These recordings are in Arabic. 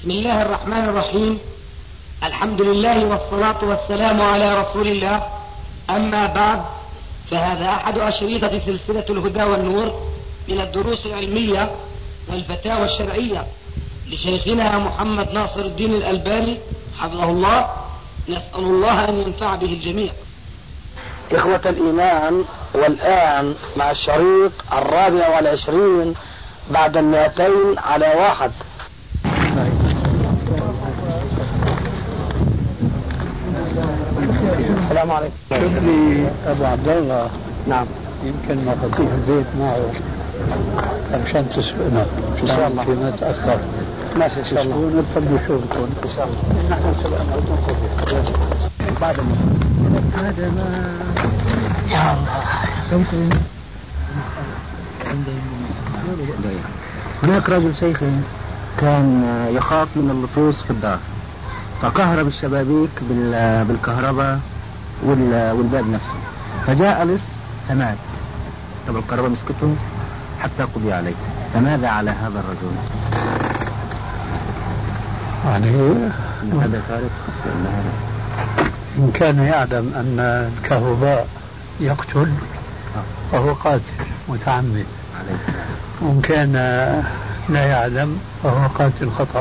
بسم الله الرحمن الرحيم. الحمد لله والصلاة والسلام على رسول الله. أما بعد، فهذا أحد أشريطة سلسلة الهدى والنور من الدروس العلمية والفتاوى الشرعية لشيخنا محمد ناصر الدين الألباني حفظه الله. نسأل الله أن ينفع به الجميع. إخوة الإيمان، والآن مع الشريط 24 بعد 200 السلام عليكم. شوف لي أبو عبد الله. نعم. يمكن مفاتيح البيت معه عشان تسبقنا إن شاء الله فيما تأخر. ماشي إن شاء الله. ونتفضلوا شغلكم إن شاء الله. نحن سبقنا بعد هذا ما يا الله. هناك رجل شيخ كان يخاف من اللصوص في الدار، فكهرب الشبابيك بالكهرباء والباب نفسه، فجاء لص فمات. طب الكهرباء مسكته حتى قضي عليه، فماذا على هذا الرجل؟ يعني هذا سارق؟ إن كان يعلم أن الكهرباء يقتل فهو قاتل متعمد، وإن كان لا يعلم فهو قاتل خطأ.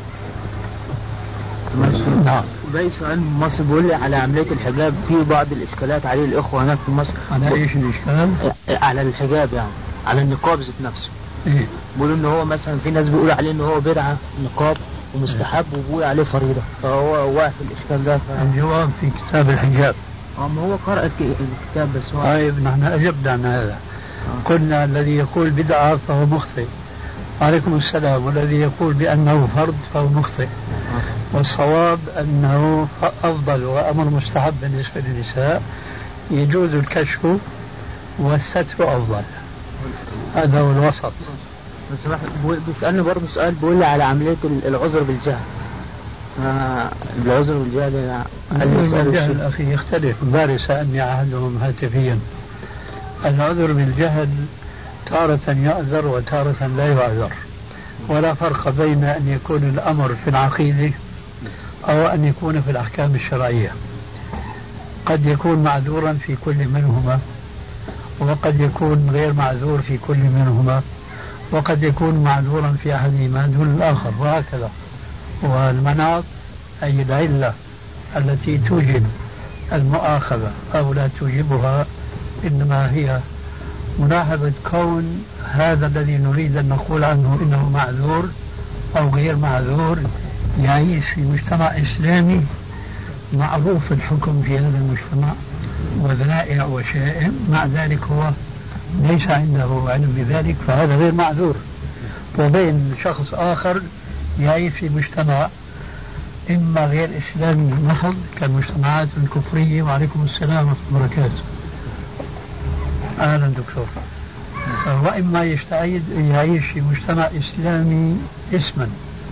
نعم. باقي سؤال من مصر بيقول لي على عملية الحجاب، في بعض الإشكالات عليه الإخوة هناك في مصر. على إيش الإشكال؟ على الحجاب، يعني على النقاب ذات نفسه. إيه؟ بيقولوا إن هو مثلا في ناس بيقولوا عليه إن هو بدعة نقاب ومستحب، وبيقول عليه فريضة، فهو واقف الإشكال ده. الجواب في كتاب الحجاب. ما هو قرأ الكتاب بس هو. طيب نحن أجبنا عن هذا. قلنا الذي يقول بدعة فهو مخطئ. عليكم السلام. والذي يقول بأنه فرض فهو مخطئ. والصواب أنه أفضل وأمر مستحب بالنسبة للنساء، يجوز الكشف والستر أفضل. هذا هو الوسط. بيسألني برضه سؤال، بيقول لي على عملية العذر بالجهل. العذر بالجهل الجهل أخي يختلف. باري سألني عهدهم هاتفيا. العذر بالجهل تارة يعذر وتارة لا يعذر، ولا فرق بين أن يكون الأمر في العقيدة أو أن يكون في الأحكام الشرعية. قد يكون معذورا في كل منهما، وقد يكون غير معذور في كل منهما، وقد يكون معذورا في أحدهما دون الآخر، وهكذا. والمناط أي العلة التي توجب المؤاخذة أو لا توجبها، إنما هي ملاحظة كون هذا الذي نريد أن نقول عنه إنه معذور أو غير معذور يعيش في مجتمع إسلامي معروف الحكم في هذا المجتمع وذرائع وشائم، مع ذلك هو ليس عنده علم بذلك، فهذا غير معذور. وبين شخص آخر يعيش في مجتمع إما غير إسلامي محض كالمجتمعات الكفرية. وعليكم السلام ورحمة الله وبركاته. أهلا دكتور. وإما يعيش في مجتمع إسلامي اسما،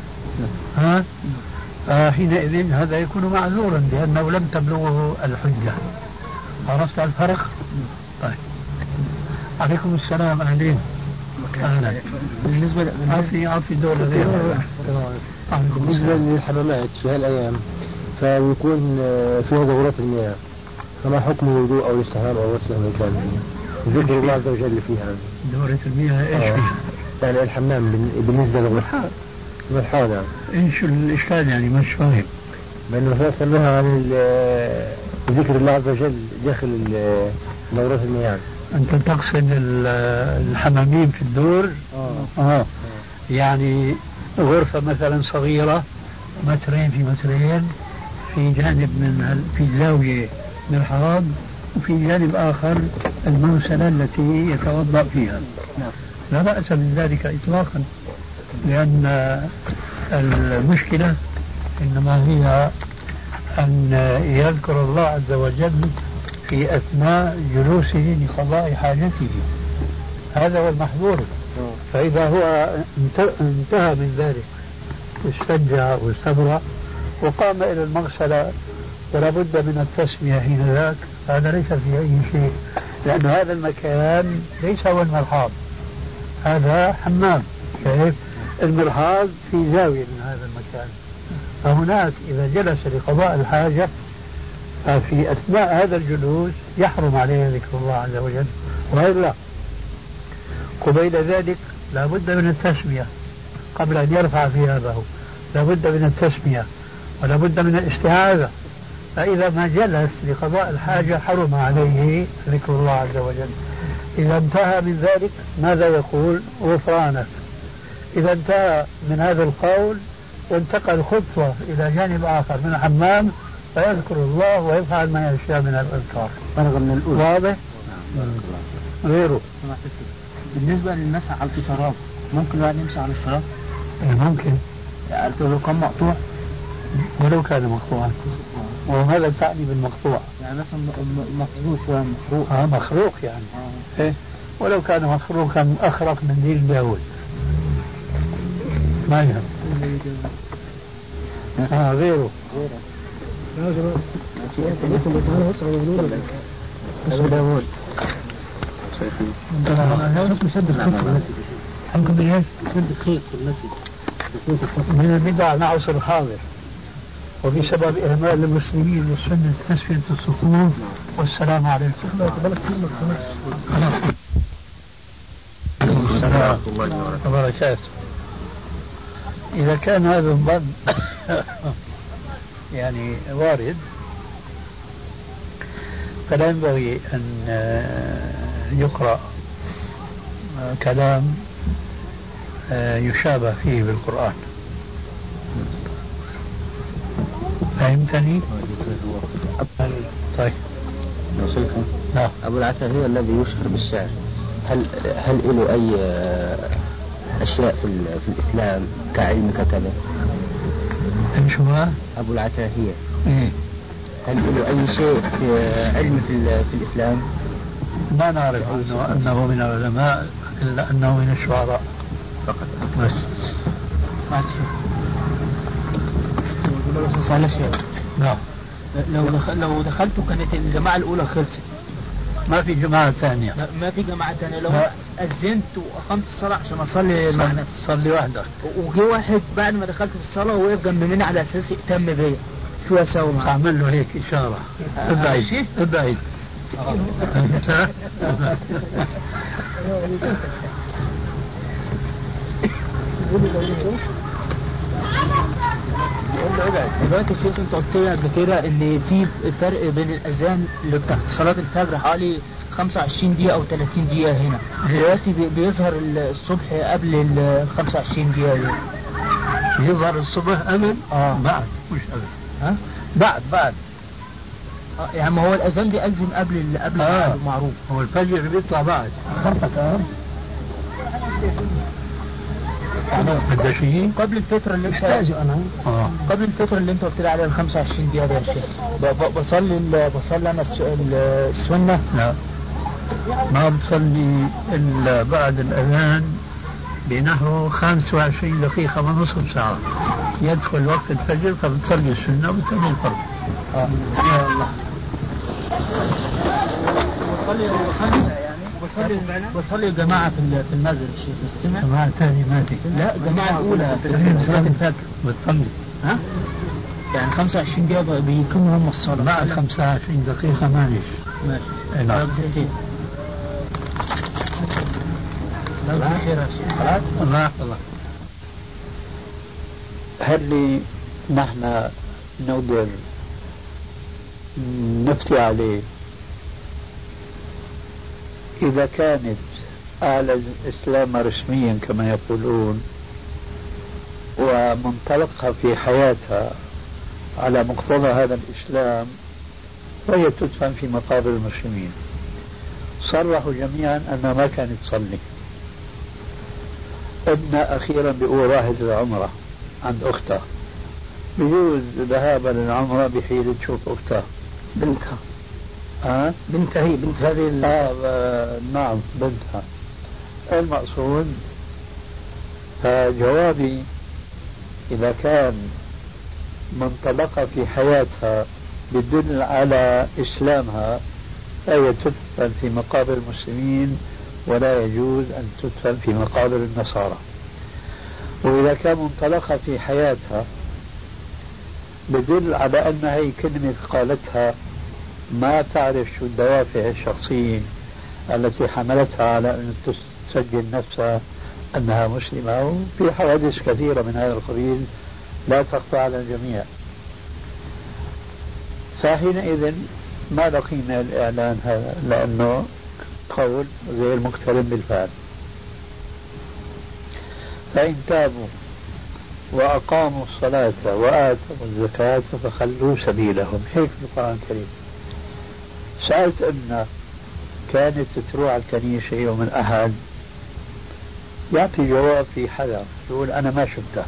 حينئذ هذا يكون معذورا لأنه لم تبلغه الحجة. عرفت الفرق؟ طيب. عليكم السلام. أهلين. أهلا. بالنسبة عافي دولة غير. بالنسبة للحمامات في هالأيام فيكون فيها دورات المياه، فما حكم الوضوء أو الاستحمام أو غسل المكان؟ ذكر الله عز وجل فيها دورة المياه إيش فيها؟ يعني الحمام بالنسبة للغسل والحوض. إيش الإشكال يعني مش فاهم؟ بأنه فصلوها عن ذكر الله عز وجل داخل دورات المياه. أنت تقصد الحمامين في الدور؟ يعني غرفة مثلا صغيرة مترين في مترين في جانب في زاوية من الحوض، وفي جانب آخر المنسلة التي يتوضأ فيها. لا بأس من ذلك إطلاقا، لأن المشكلة إنما هي أن يذكر الله عز وجل في أثناء جلوسه لقضاء حاجته، هذا هو المحظور. فإذا هو انتهى من ذلك استنجى واستبرأ وقام إلى المغسلة ولا بد من التسمية حين ذاك، هذا ليس فيه أي شيء، لأن هذا المكان ليس هو المرحاض، هذا حمام. كيف؟ المرحاض في زاوية من هذا المكان، فهناك إذا جلس لقضاء الحاجة ففي أثناء هذا الجلوس يحرم عليه ذكر الله عز وجل، وإلا قبيل ذلك لا بد من التسمية قبل أن يرفع ثيابه، لا بد من التسمية ولا بد من الاستعاذة. فإذا ما جلس لقضاء الحاجة حرم عليه ذكر الله عز وجل. إذا انتهى من ذلك ماذا يقول؟ غفرانك. إذا انتهى من هذا القول وانتقل خطوة إلى جانب آخر من الحمام فيذكر الله ويفعل ما يشاء من الأذكار. واضح؟ غيره. بالنسبة للمسح على الشراب ممكن الواحد يمسح على الشراب؟ ممكن. يعني لو كان مقطوع ولو كان مقطوعا. وماذا تعني بالمقطوع؟ يعني مثلا مخروق ومخروق. مخروق يعني. إيه؟ ولو كان مخروقا أخرق من دين داود ما يهم. غيره. من البدع نعصر الحاضر، وبسبب إهمال المسلمين لسنة تسفية الصفوف. والسلام عليكم ورحمة الله وبركاته. إذا كان هذا الظن يعني وارد فلا ينبغي أن يقرأ كلام يشابه فيه بالقرآن. فهمتني؟ طيب. نعم. أبو العتاهية الذي يشهر بالشعر هل له أي أشياء في الإسلام كعلم ككذا؟ شو ما؟ أبو العتاهية هل له أي شيء في علم في الإسلام؟ ما نعرف أنه من العلماء إلا أنه من الشعراء فقط. بس سمعت شيء. نعم. لو دخلت كانت الجماعة الأولى خلصت، ما في جماعة ثانية. ما في جماعة ثانية. لو أذنت وأقمت الصلاة عشان أصلي مع نفسي، صلي وحدك، وجي واحد بعد ما دخلت في الصلاة ووقف جنب مني على أساس يهتم بيا، شو أسوي معاه؟ أعمل له هيك إشارة ابعد ابعد. دلوقتي الشيخ انت قلت لي قبل كده ان في فرق بين الاذان اللي بتاعت صلاه الفجر حوالي 25 دقيقه او 30 دقيقه هنا، دلوقتي بيظهر الصبح قبل ال 25 دقيقه دي. يظهر الصبح قبل؟ بعد مش قبل. بعد يعني ما هو الاذان بيأذن قبل المعروف. هو الفجر بيطلع بعد. بدها شيء قبل الفترة اللي انت قبل الفترة اللي انت قلت لي عليها ال 25 دقيقة دي يا شيخ. بصلي انا السنة. لا ما بتصلي الا بعد الاذان بنحو 25 دقيقة ونصف ساعة يدخل وقت الفجر، فبتصلي السنة وبتصلي الفرض. يا الله. بصلي جماعة في المسجد الشيخ مستمع. جماعة ثانية ماتي. لا جماعة الأولى في صلاة الفجر بتصلي. يعني 25 دقيقة بيكونوا هم الصلاة. بعد 25 دقيقة ماشي. نعم. الله. هل نحن نقدر نفتي عليه إذا كانت أعلن الإسلام رسميا كما يقولون ومنطلقها في حياتها على مقتضى هذا الإسلام وهي تدفن في مقابر المسلمين؟ صرحوا جميعا أنها ما كانت تصلي. ابنها أخيرا بيقول راحت العمرة عند أختها، بيجوز ذهابا للعمرة بحيلة تشوف أختها بنتها. بنتها هي بنت هذه نعم بنتها. المقصود فجوابي إذا كان منطلقة في حياتها بدل على إسلامها فهي تدفن في مقابر المسلمين ولا يجوز أن تدفن في مقابر النصارى. وإذا كان منطلقها في حياتها بدل على أن هي كلمة قالتها ما تعرف شو الدوافع الشخصية التي حملتها على أن تسجل نفسها أنها مسلمة، وفي حوادث كثيرة من هذا القبيل لا تخفى على الجميع. فحينئذ ما له قيمة الإعلان هذا، لأنه قول غير مقترن بالفعل. فإن تابوا وأقاموا الصلاة وآتوا الزكاة فخلوا سبيلهم، هيك في القرآن الكريم. سألت أن كانت تروح على الكنيسة يوم الأحد، يعطي جواب في حدا يقول أنا ما شفتها،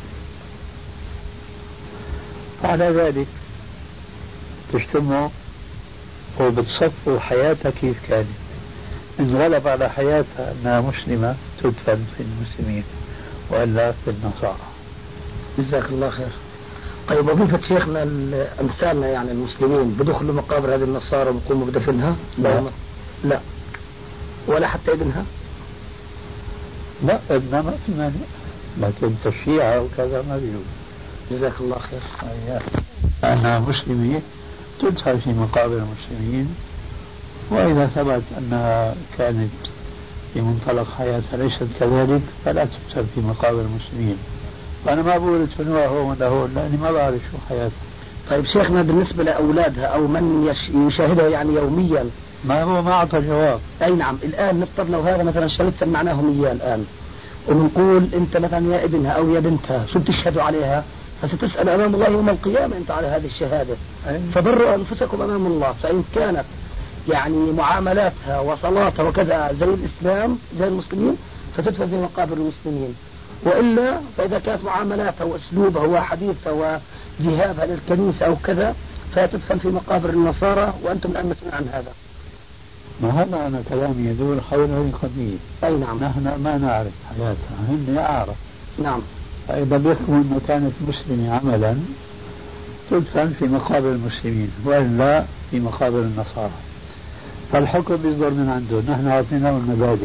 على ذلك تجتمعوا وبتصفوا حياتها كيف كانت. إن غلب على حياتها أنها مسلمة تدفن في المسلمين وإلا في النصارى. جزاك الله خير. طيب وظيفة شيخنا أمثالنا يعني المسلمين بدخلوا مقابر هذه النصارى وبقوموا بدفنها؟ لا ولا حتى ابنها؟ لا ابنها ما في مانع، لكن تشييعها وكذا ما بيجوز. جزاك الله خير. أنها مسلمة تدفن في مقابر المسلمين، وإذا ثبت أنها كانت في منطلق حياتها ليست كذلك فلا تدفن في مقابر المسلمين. وأنا ما بقول ادفنوها هون ولا هون لأني ما بعرف شو حياتها. طيب شيخنا بالنسبة لأولادها أو من يشاهدها يعني يوميا، ما هو ما أعطى جواب. أي نعم. الآن نفترض لو هذا مثلا شريط سمعناهم إياه الآن ونقول أنت مثلا يا ابنها أو يا بنتها شو بتشهدوا عليها، فستسأل أمام الله يوم القيامة أنت على هذه الشهادة. فبروا أنفسكم أمام الله. فإن كانت يعني معاملاتها وصلاتها وكذا زي الإسلام زي المسلمين فتدفن في مقابر المسلمين، وإلا فإذا كانت معاملاتها وأسلوبها وحديثها وذهابها للكنيسة أو كذا فتدفن في مقابر النصارى، وأنتم الآن مسؤولون عن هذا. ما هذا أنا كلامي يدور حول هذه القضية. أي نعم. نحن ما نعرف حياتها، هن أعرف. نعم. فإذا بيحكموا أنه كانت مسلمة عملا تدفن في مقابر المسلمين وإلا في مقابر النصارى، فالحكم بيصدر من عنده، نحن أعطيناه المبادئ.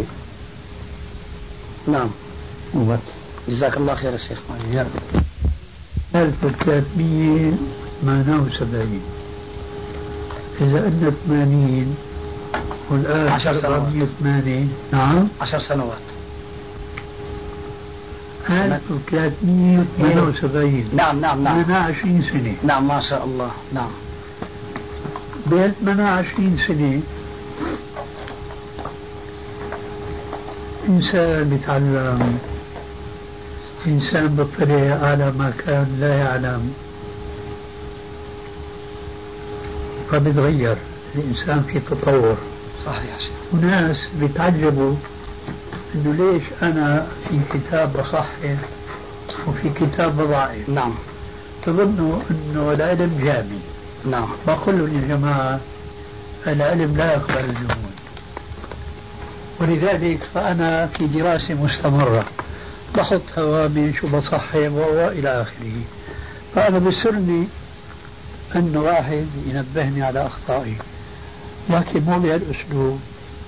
نعم وبس. جزاك الله خير يا شيخ. 1378 إذا أن 80 والآن 10 سنوات. 480. نعم 10 سنوات. 1378. نعم 28 سنة. نعم ما شاء الله. نعم. بين 28 سنة إنسان بيتعلم، إنسان بيطلع على ما كان لا يعلم، فبيتغير الإنسان في تطور. صحيح يا شيخ. وناس بيتعجبوا إنه ليش أنا في كتاب بصحح وفي كتاب بضعف. نعم. تظنوا إنه العلم جامد. نعم. وكل يا جماعة العلم لا يقبل الجمود، ولذلك فأنا في دراسة مستمرة بحط هوامش وبصحح وإلى آخره. فأنا بسرني أن واحد ينبهني على أخطائي، لكن مو بهالأسلوب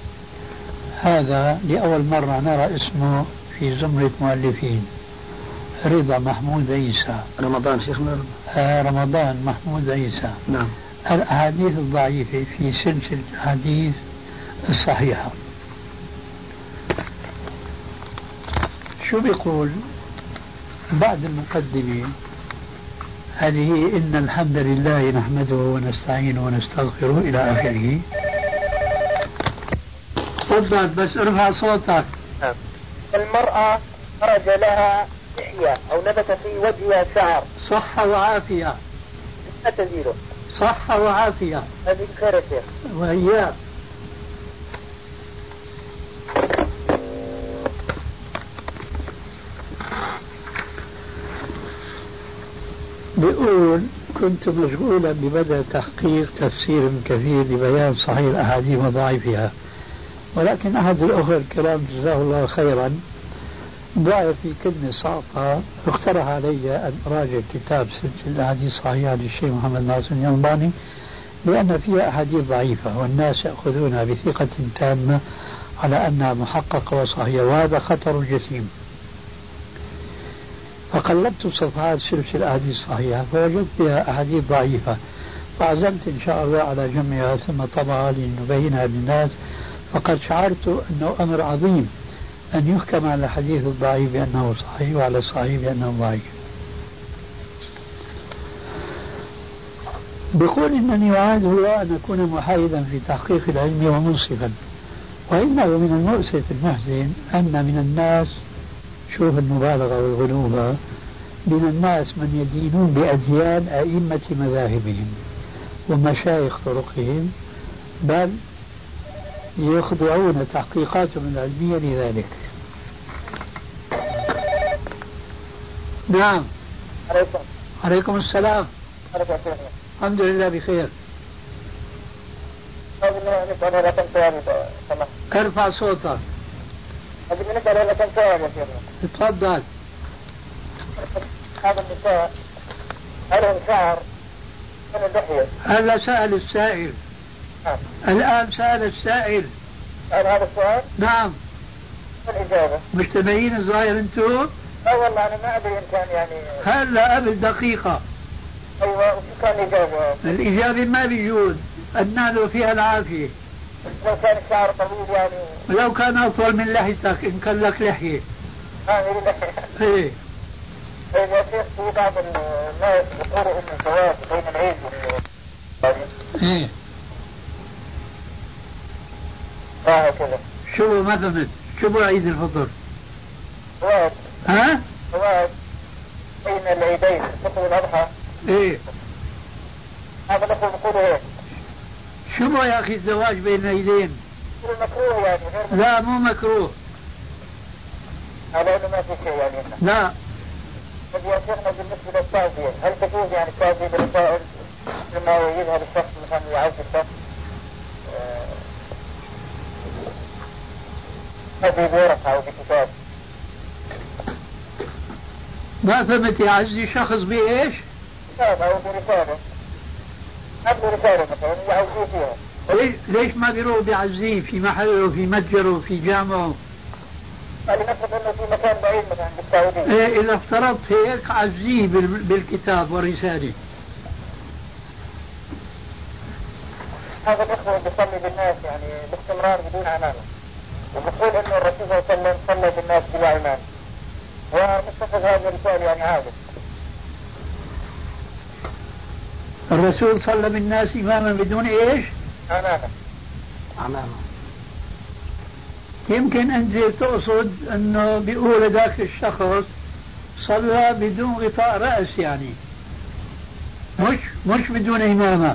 هذا. لأول مرة نرى اسمه في زمرة مؤلفين، رضا محمود عيسى. رمضان شيخنا. رمضان محمود عيسى. نعم. الأحاديث الضعيفة في سلسلة الأحاديث الصحيحة. شو بيقول بعد المقدمة هذه؟ إن الحمد لله نحمده ونستعينه ونستغفره إلى آخره. تفضل بس ارفع صوتك. المرأة خرج لها لحية أو نبت في وجهها شعر. صحة وعافية. لا تزيله. صحة وعافية. هذه خير يا شيخ. وإياك. بيقول كنت مشغولا ببدء تحقيق تفسير كثير لبيان صحيح الأحاديث وضعيفها، ولكن أحد الأخوة الكرام جزاه الله خيرا ضاع في كلمة ساقطة، اقترح علي أن أراجع كتاب سلسلة الأحاديث الصحيحة للشيخ محمد ناصر الألباني، لأن فيها أحاديث ضعيفة والناس يأخذونها بثقة تامة على أنها محققة وصحيحة، وهذا خطر جسيم. فقلبت صفحات سلسلة الأحاديث الصحيحة فوجدت فيها أحاديث ضعيفة، فعزمت إن شاء الله على جمعها ثم طبعا لنبينها للناس. فقد شعرت أنه أمر عظيم أن يحكم على الحديث الضعيف بأنه صحيح وعلى الصحيح بأنه ضعيف. بقول إنني وعد الله أن أكون محايدا في تحقيق العلم ومنصفا، وإنه من المؤسف المحزن أن من الناس، شوف المبالغة والغلوبة، من الناس من يدينون بأديان أئمة مذاهبهم ومشايخ طرقهم، بل يخضعون تحقيقاتهم العلمية لذلك. نعم. عليكم السلام. الحمد لله بخير. ارفع صوتك. تفضل. هذا النساء لهم شعر من اللحية. هذا سأل السائل. الآن سأل السائل. سأل هذا السؤال؟ نعم. الإجابة. مجتمعين الظاهر أنتم؟ لا والله أنا ما أدري إن كان يعني. هلا قبل دقيقة. أيوة وش كان الإجابة؟ الإجابة ما بيجوز، النال فيها العافية. لو كان الشعر طويل يعني. لو كان أطول من لحيتك إن كان لك لحية. لي لحية. إيه. طيب يا شيخ في بعض الناس يقولوا إن الزواج بين العيد إيه. هكذا. شو ما فهمت؟ شو عيد الفطر؟ زواج. ها؟ زواج بين العيدين الفطر والأضحى. إيه. هذا الأخوة بيقولوا هيك. شو يا أخي الزواج بين العيدين؟ مكروه يعني غير. لا مو مكروه. على إنه ما في شيء يعني. لا. طيب يا شيخنا بالنسبة للتعزية، هل تجوز يعني التعزية بالرسائل لما يذهب الشخص مثلا يعز الشخص؟ هذه بورقة أو بكتاب. ما فهمت يعزي شخص بإيش؟ كتاب أو برسالة. قبل رسالة مثلا يعزيه فيها. ليش ما بيروح بيعزيه في محله في متجره في جامعه؟ يعني نفرض انه في مكان بعيد مثلا بالسعودية. إيه إذا افترضت هيك عزيه بالكتاب والرسالة. هذا الإخوة بيصلي بالناس يعني باستمرار بدون عمامة، وبقول إنه الرسول صلى الله عليه وسلم صلى بالناس بلا عمامة، ومستفز هذا الرسالة يعني عادة. الرسول صلى بالناس إماما بدون إيش؟ عمامة. يمكن أنت تقصد أنه بيقول ذاك الشخص صلى بدون غطاء رأس يعني مش بدون إمامة.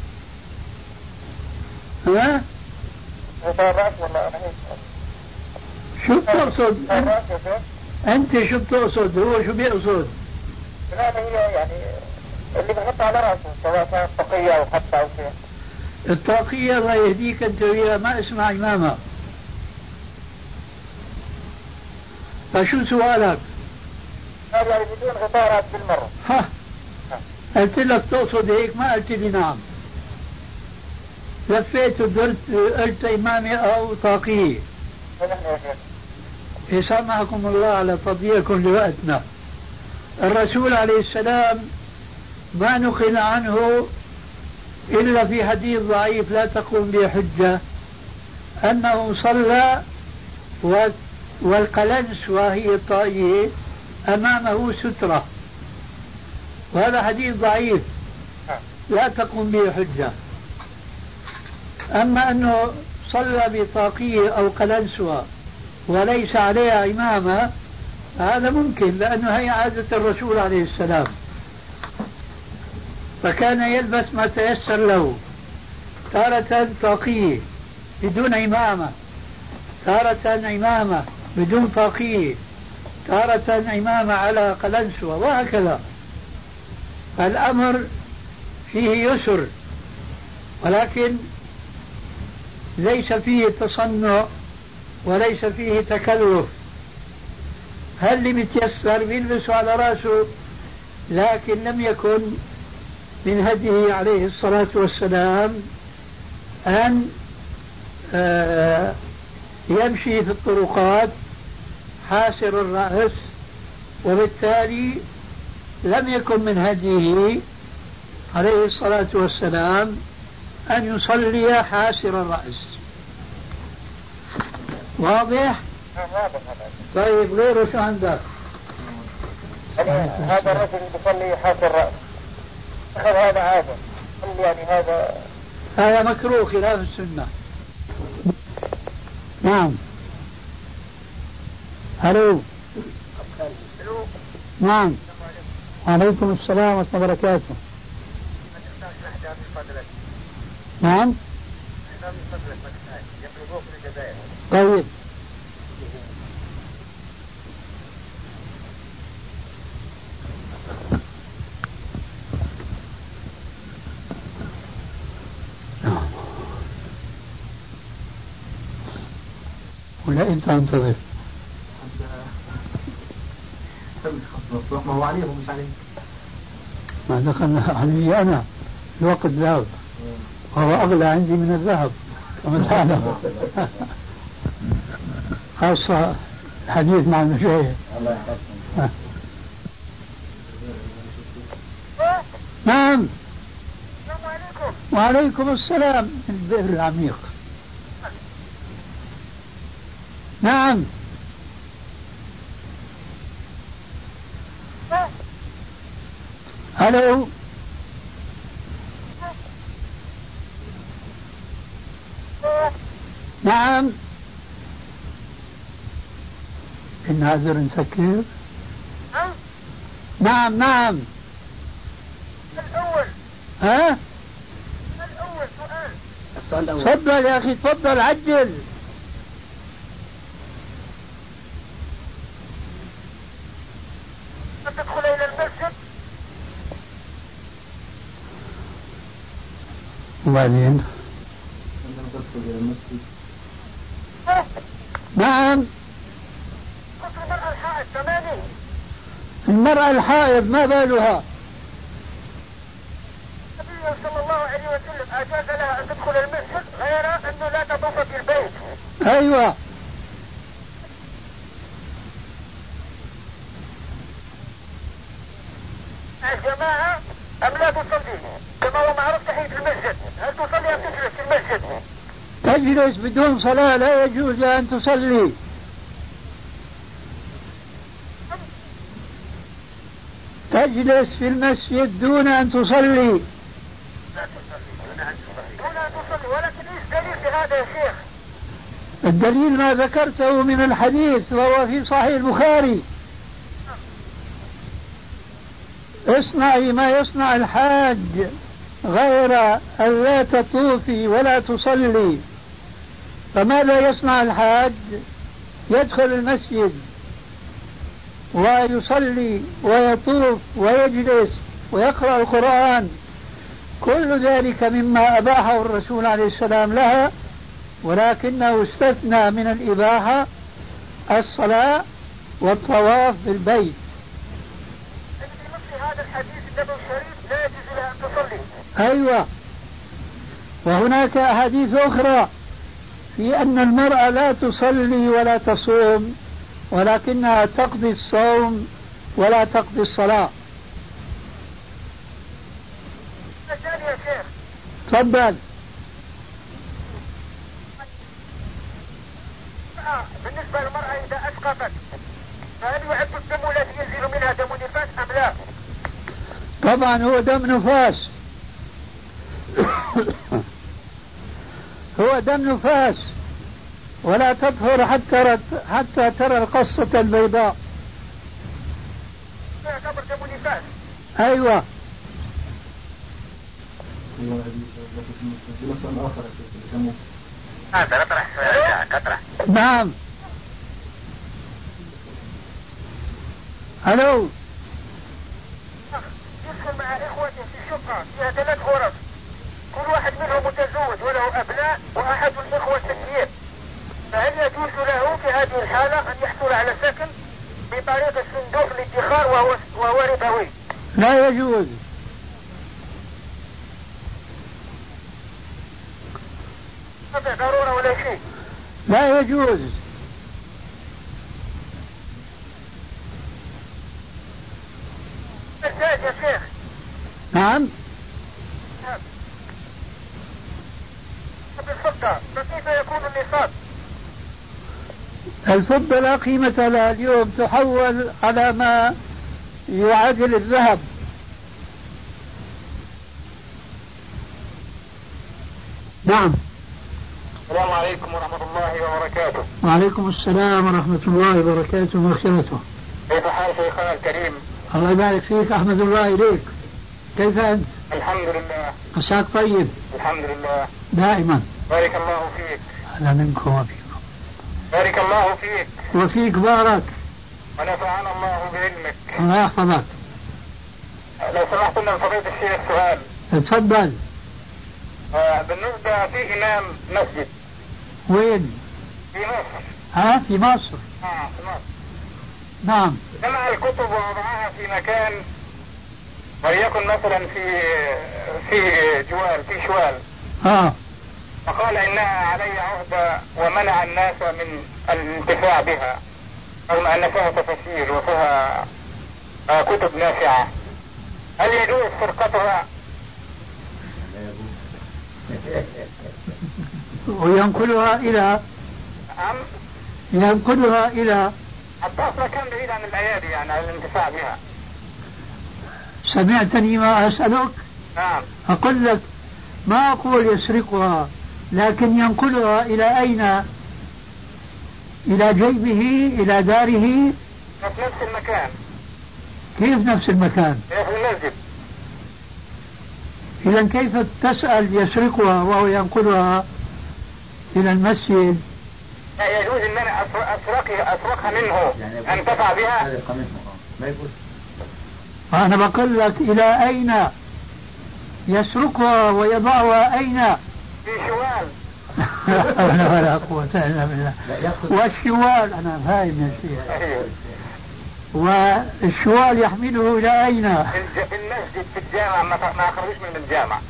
ها؟ غطاء رأس ولا شو بتقصد؟ أنت شو بتقصد؟ هو شو بيقصد؟ لا هي يعني اللي بحط على رأسه سواء كانت طاقية أو حتى أو شيء. الطاقية الله يهديك أنت وياه ما اسمها إمامة. فشو سؤالك؟ هذا يعني بدون غطاء رأس بالمرة. قلت لك تقصد هيك ما قلت لي نعم. لفيت ودرت قلت إمامي أو طاقية. يسامحكم الله على تضييعكم لوقتنا. الرسول عليه السلام ما نقل عنه إلا في حديث ضعيف لا تقوم به حجة أنه صلى والقلنس وهي الطائية أمامه سترة، وهذا حديث ضعيف لا تقوم به حجة. أما أنه صلى بطاقية أو قلنسوة وليس عليها إمامة هذا ممكن، لأنه هي عادة الرسول عليه السلام، فكان يلبس ما تيسر له، تارة طاقية بدون إمامة، تارة إمامة بدون طاقية، تارة إمامة على قلنسوة، وهكذا. فالأمر فيه يسر ولكن ليس فيه تصنع وليس فيه تكلف. هل اللي متيسر بيلبسه على رأسه، لكن لم يكن من هديه عليه الصلاة والسلام أن يمشي في الطرقات حاسر الرأس وبالتالي لم يكن من هديه عليه الصلاة والسلام أن يصلي حاسر الرأس. واضح؟ طيب غيره شو عندك؟ هذا الرجل يصلي حاسر الرأس أخذ هذا عادة، يعني هذا مكروه خلاف السنة. نعم. الو. نعم. عليكم السلام ورحمة الله وبركاته. نعم. طيب. ولا انت انتظر؟ ما هو عليهم مش عليك. ما دخلنا علي انا، الوقت ذهب وهو اغلى عندي من الذهب كما تعلم. خاصة الحديث مع المشايخ. نعم. السلام عليكم. وعليكم السلام. البئر العميق. نعم. الو. نعم. الناظر نسكر. نعم نعم. الأول. ها؟ الأول سؤال. السؤال الأول. تفضل يا أخي تفضل عجل. تدخل إلى المسجد. وبعدين؟ نعم. قلت المرأة الحائض 8. المرأة الحائض ما بالها؟ النبي صلى الله عليه وسلم أجاز لها أن تدخل المسجد غير أنه لا تطوف في البيت. أيوة. الجماعة أم لا تصلي كما هو معروف تحية المسجد؟ هل تصلي أم تجلس في المسجد؟ تجلس بدون صلاة، لا يجوز أن تصلي. تجلس في المسجد دون أن تصلي. لا تصلي دون أن تصلي. ولكن إيش دليل لهذا يا شيخ؟ الدليل ما ذكرته من الحديث وهو في صحيح البخاري: اصنعي ما يصنع الحاج غير أن لا تطوفي ولا تصلي. فماذا يصنع الحاج؟ يدخل المسجد ويصلي ويطوف ويجلس ويقرأ القرآن، كل ذلك مما أباحه الرسول عليه السلام لها، ولكنه استثنى من الإباحة الصلاة والطواف بالبيت. في هذا الحديث النبوي الشريف لا يجوز لها أن تصلي. أيوة. وهناك أحاديث أخرى في أن المرأة لا تصلي ولا تصوم، ولكنها تقضي الصوم ولا تقضي الصلاة. الثاني يا شيخ. تفضل. بالنسبة للمرأة إذا أسقطت فهل يعد الدم الذي ينزل منها دم نفاس أم لا؟ طبعا هو دم نفاس. هو دم نفاس، ولا تطهر حتى ترى القصة البيضاء. يعتبر دم نفاس. أيوة. هذا نطرح سؤال. نعم. الو. يدخل مع إخوته في شقة فيها 3 غرف، كل واحد منهم متزوج وله أبناء وأحد الإخوة سكين، فهل يجوز له في هذه الحالة أن يحصل على سكن بطريقة الصندوق الادخار وهو ربوي؟ لا يجوز. هذا ضرورة ولا شيء. لا يجوز. الزواج يا شيخ. نعم. بالفضة فكيف يكون النصاب؟ الفضة لا قيمة لها اليوم، تحول على ما يعادل الذهب. نعم. السلام عليكم ورحمة الله وبركاته. وعليكم السلام ورحمة الله وبركاته ومغفرته. كيف حال شيخنا الكريم؟ الله يبارك فيك، أحمد الله إليك. كيف أنت؟ الحمد لله. عساك طيب؟ الحمد لله. دائما. بارك الله فيك. أهلا منكم وفيكم. بارك الله فيك. وفيك بارك. ونفعنا الله بعلمك. الله يحفظك. لو سمحت لنا فضيلة الشيخ سؤال. تفضل. بالنسبة في إمام مسجد. وين؟ في مصر. في مصر. في مصر. نعم. جمع الكتب ووضعها في مكان، وليكن مثلا في جوال، في شوال. فقال إنها علي عهدة ومنع الناس من الانتفاع بها، رغم أن فيها تفاسير وفيها كتب نافعة. هل يجوز سرقتها؟ وينقلها إلى ينقلها إلى حتى أصلا كان بعيد عن الأيادي، يعني عن الانتفاع بها. سمعتني ما أسألك؟ نعم. أقول لك ما أقول يسرقها، لكن ينقلها إلى أين؟ إلى جيبه، إلى داره؟ في نفس المكان. كيف نفس المكان؟ في المسجد. إذا كيف تسأل يسرقها وهو ينقلها إلى المسجد؟ لا يجوز أن أنا أسرقها منه، أنتفع بها. أنا بقول لك إلى أين يسرقها ويضعها؟ أين؟ في شوال. ولا قوة إلا بالله. والشوال أنا فاهم يا شيخ. والشوال يحمله إلى أين؟ في المسجد، في الجامع، ما أخرجوش من الجامع،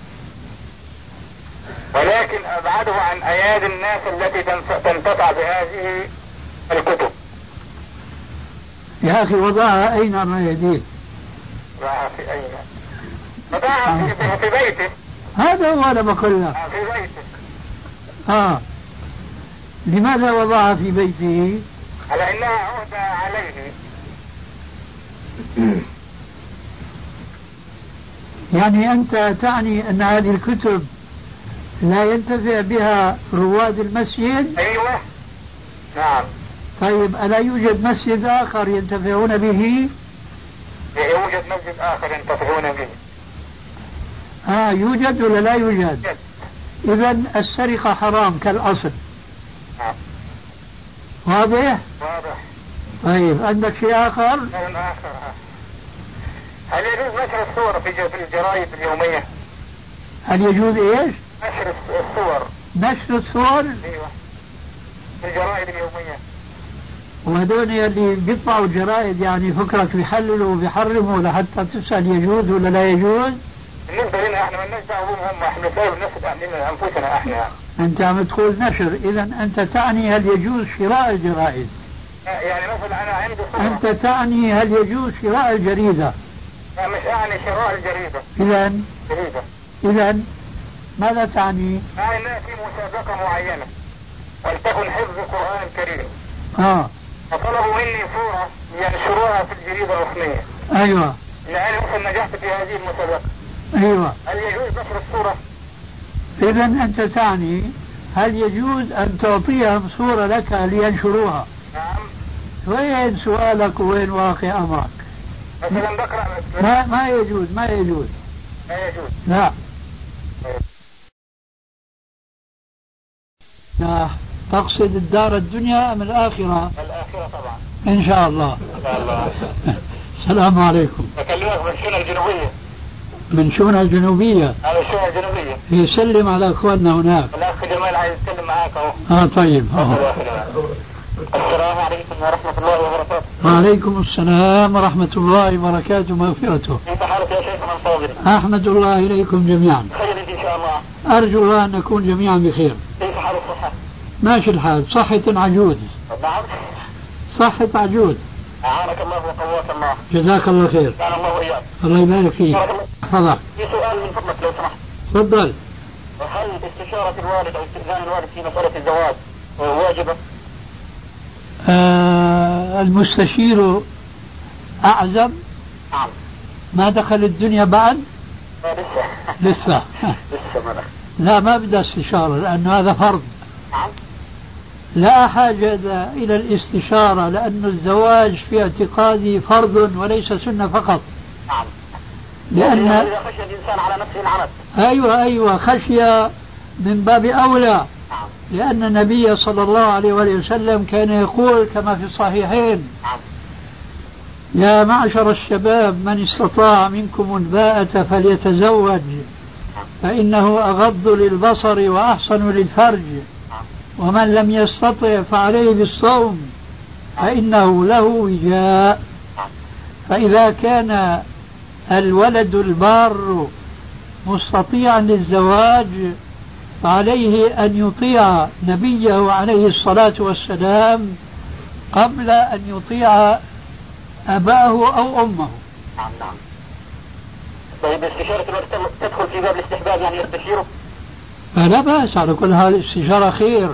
ولكن أبعده عن أيادي الناس التي تنتفع بهذه الكتب. يا أخي وضعها أين عن يديه؟ وضعها في أين؟ وضعها في بيته. هذا هو أنا بقول لك. في بيته. لماذا وضعها في بيته؟ على إنها عهدة عليه. يعني أنت تعني أن هذه الكتب لا ينتفع بها رواد المسجد؟ أيوة. نعم. طيب ألا يوجد مسجد آخر ينتفعون به؟ يوجد مسجد آخر ينتفعون به. يوجد ولا لا يوجد؟ إذا السرقة حرام كالأصل. نعم. واضح؟ واضح. طيب عندك شيء آخر؟ آخر. هل يجوز نشر الصور في الجرائد اليومية؟ هل يجوز إيش؟ نشر الصور. نشر الصور؟ أيوة. في الجرائد اليومية. وهذول اللي بيطبعوا الجرائد يعني فكرك بيحللوا وبيحرموا لحتى تسأل يجوز ولا لا يجوز؟ بالنسبة لنا احنا ما لناش دعوة بهم، احنا بنسأل انفسنا احنا. انت عم تقول نشر، اذا انت تعني هل يجوز شراء الجرائد؟ يعني مثلا انا عندي صورة. انت تعني هل يجوز شراء الجريدة؟ لا مش اعني شراء الجريدة. اذا ماذا تعني؟ يعني في مسابقة معينة ولتكن حفظ القرآن الكريم. فطلبوا مني صورة ينشروها في الجريدة الرسمية. ايوه. لأني مثلا نجحت في هذه المسابقة. ايوه. هل يجوز نشر الصورة؟ اذا انت تعني هل يجوز ان تعطيهم صورة لك لينشروها؟ نعم. وين سؤالك وين واقع امرك؟ مثلا بقرأ ما يجوز. لا يجوز. لا. تقصد الدار الدنيا ام الآخرة؟ الآخرة طبعا. ان شاء الله. ان شاء الله. السلام عليكم. بكلمك من شونة الجنوبية. من شونة الجنوبية؟ على الشونة الجنوبية. يسلم على اخواننا هناك. الاخ جمال عايز يتكلم معاك اهو. طيب. السلام عليكم ورحمة الله وبركاته. وعليكم السلام ورحمة الله وبركاته ومغفرته. كيف حالك يا شيخنا الفاضل؟ أحمد الله إليكم جميعا. خير إن شاء الله. أرجو الله أن نكون جميعا بخير. كيف حال الصحة؟ ماشي الحال، صحة عجوز. نعم. صحة عجوز. أعانك الله وقواك الله. جزاك الله خير. كان الله وإياك. الله يبارك فيك. تفضل. في سؤال من فضلك لو سمحت. تفضل. هل استشارة الوالد أو استئذان الوالد في مسألة الزواج واجبة؟ المستشير أعزب. نعم. ما دخل الدنيا بعد؟ لسه. لا ما بدأ استشارة لأنه هذا فرض. نعم. لا حاجة إلى الاستشارة لأن الزواج في اعتقادي فرض وليس سنة فقط. نعم. لأن إذا خشي الإنسان على نفسه العنت. أيوة خشية من باب أولى. نعم. لأن النبي صلى الله عليه وسلم كان يقول كما في الصحيحين: نعم. يا معشر الشباب من استطاع منكم الباءة فليتزوج فإنه أغض للبصر وأحسن للفرج ومن لم يستطع فعليه بالصوم فإنه له وجاء. فإذا كان الولد البار مستطيعا للزواج فعليه أن يطيع نبيه عليه الصلاة والسلام قبل أن يطيع أباه أو أمه. نعم. طيب استشارة الوقت تدخل في باب الاستحباب يعني يستشيره؟ لا بأس، على كل حال الاستشارة خير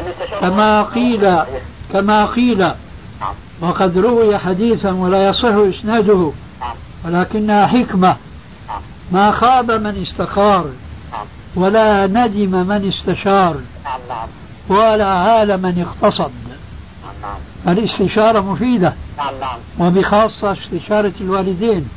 كما قيل وقد روي حديثا ولا يصح إسناده ولكنها حكمة: ما خاب من استخار ولا ندم من استشار ولا عال من اقتصد. الاستشارة مفيدة وبخاصة استشارة الوالدين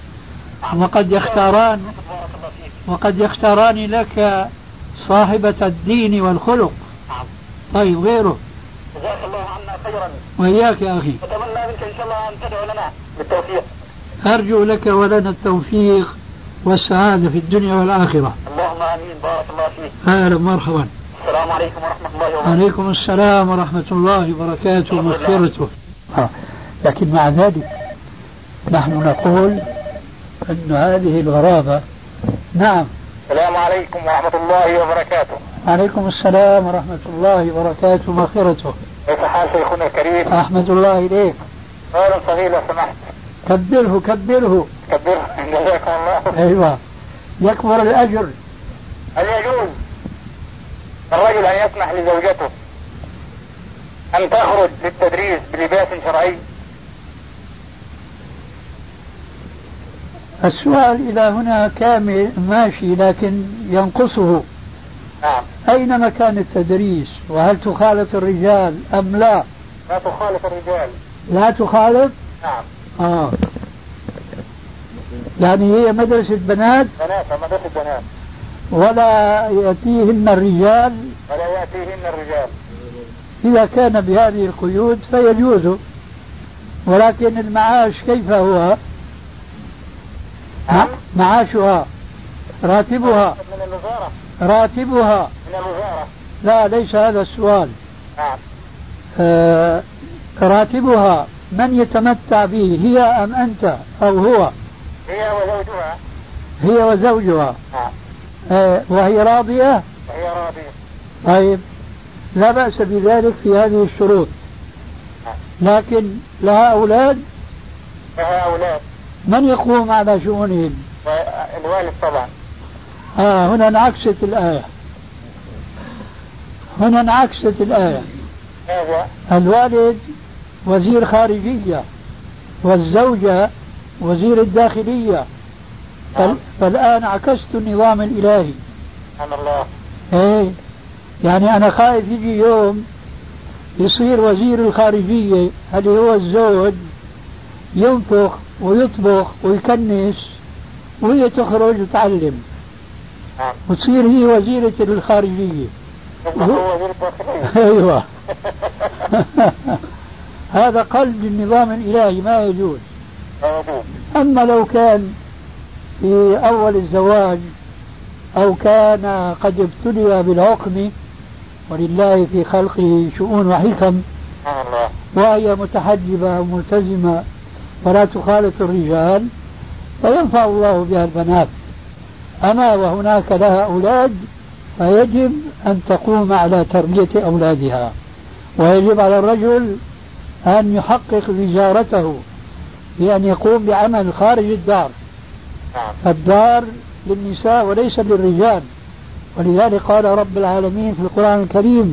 وقد يختاران لك صاحبة الدين والخلق. طيب غيره. جزاك الله عنا خيرا. وإياك يا أخي. أتمنى منك إن شاء الله أن تدعو لنا بالتوفيق. أرجو لك ولنا التوفيق والسعادة في الدنيا والآخرة. اللهم آمين. بارك الله فيك. أهلا مرحبا. السلام عليكم ورحمة الله وبركاته. عليكم السلام ورحمة الله وبركاته ومغفرته. لكن مع ذلك نحن نقول أن هذه الغرابة. نعم. السلام عليكم ورحمة الله وبركاته. عليكم السلام ورحمة الله وبركاته ومغفرته. كيف حال شيخنا الكريم؟ أحمد الله إليك. سؤال صغير لو سمحت. كبره جزاكم الله. أيوة يكبر الأجر. هل يجوز الرجل أن يسمح لزوجته أن تخرج للتدريس بلباس شرعي؟ السؤال إلى هنا كامل ماشي لكن ينقصه. نعم. أين مكان التدريس وهل تخالط الرجال أم لا؟ لا تخالط الرجال. لا تخالط؟ نعم. يعني هي مدرسة بنات مدرسة بنات ولا يأتيهن الرجال. إذا كان بهذه القيود فيجوز، ولكن المعاش كيف هو؟ معاشها راتبها من الوزارة. راتبها من الوزارة. لا ليس هذا السؤال. نعم. راتبها من يتمتع به، هي أم أنت أو هو؟ هي وزوجها. نعم. وهي راضية. وهي راضية. طيب لا بأس بذلك في هذه الشروط. لكن لها أولاد. لها أولاد. من يقوم على شؤونهم؟ الوالد طبعا. هنا انعكست الآية. الوالد وزير خارجية والزوجة وزير الداخلية. فالآن عكست النظام الإلهي. سبحان الله. ايه يعني أنا خايف يجي يوم يصير وزير الخارجية اللي هو الزوج ينفخ ويطبخ ويكنس وهي تخرج وتعلم وتصير هي وزيرة الخارجية. ايوه. هذا قلب النظام الإلهي ما يجوز. أما لو كان في أول الزواج أو كان قد ابتلي بالعقم ولله في خلقه شؤون وحكم وهي متحجبة وملتزمة ولا تخالط الرجال فينفع الله بها البنات. أما وهناك لها أولاد فيجب أن تقوم على تربية أولادها، ويجب على الرجل أن يحقق وزارته بأن يقوم بعمل خارج الدار. فالدار للنساء وليس للرجال، ولذلك قال رب العالمين في القرآن الكريم: